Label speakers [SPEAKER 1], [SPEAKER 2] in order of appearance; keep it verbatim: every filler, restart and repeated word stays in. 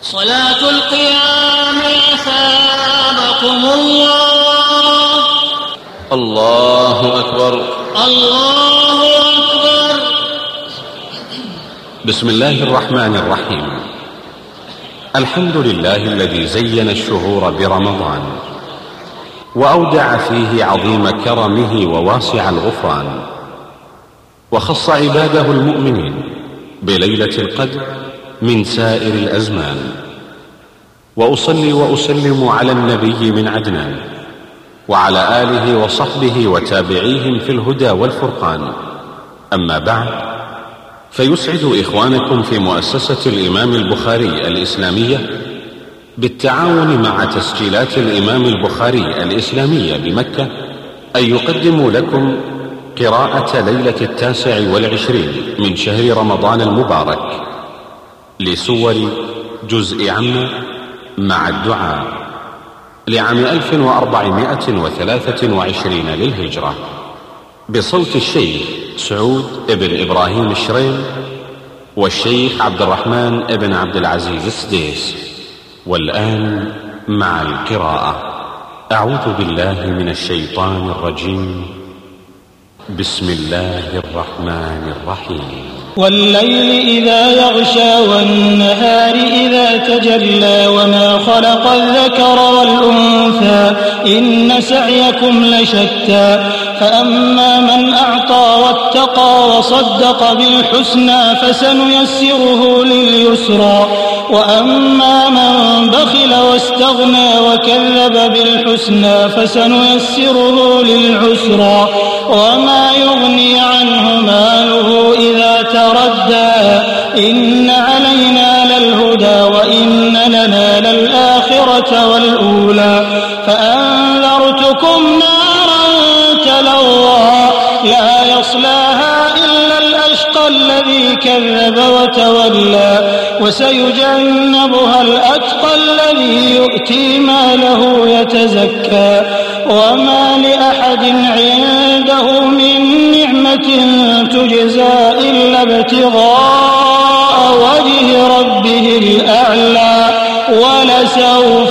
[SPEAKER 1] صلاة القيام أثابكم الله.
[SPEAKER 2] الله أكبر
[SPEAKER 1] الله أكبر.
[SPEAKER 2] بسم الله الرحمن الرحيم. الحمد لله الذي زين الشهور برمضان وأودع فيه عظيم كرمه وواسع الغفران، وخص عباده المؤمنين بليلة القدر من سائر الأزمان. وأصلي وأسلم على النبي من عدنان وعلى آله وصحبه وتابعيهم في الهدى والفرقان. أما بعد، فيسعد إخوانكم في مؤسسة الإمام البخاري الإسلامية بالتعاون مع تسجيلات الإمام البخاري الإسلامية بمكة أن يقدموا لكم قراءة ليلة التاسع والعشرين من شهر رمضان المبارك لسور جزء عم مع الدعاء لعام ألف وأربعمائة وثلاثة وعشرين للهجرة، بصوت الشيخ سعود ابن إبراهيم الشريم والشيخ عبد الرحمن ابن عبد العزيز السديس. والآن مع القراءة. أعوذ بالله من الشيطان الرجيم. بسم الله الرحمن الرحيم.
[SPEAKER 3] والليل إذا يغشى والنهار إذا تجلى وما خلق الذكر والأنثى إن سعيكم لشتى فأما من أعطى واتقى وصدق بالحسنى فسنيسره لليسرى وأما من بخل واستغنى وكذب بالحسنى فسنيسره للعسرى وما يغني عنه ماله إذا تردى إن علينا للهدى وإن لنا للآخرة والأولى فأنذرتكم نارا تلظى لا يصلاها إلا الأشقى الذي كذب وتولى وسيجنبها الأتقى الذي يؤتي ماله يتزكى وما لأحد عنده من نعمة تجزى إلا ابتغاء وجه ربه الأعلى ولسوف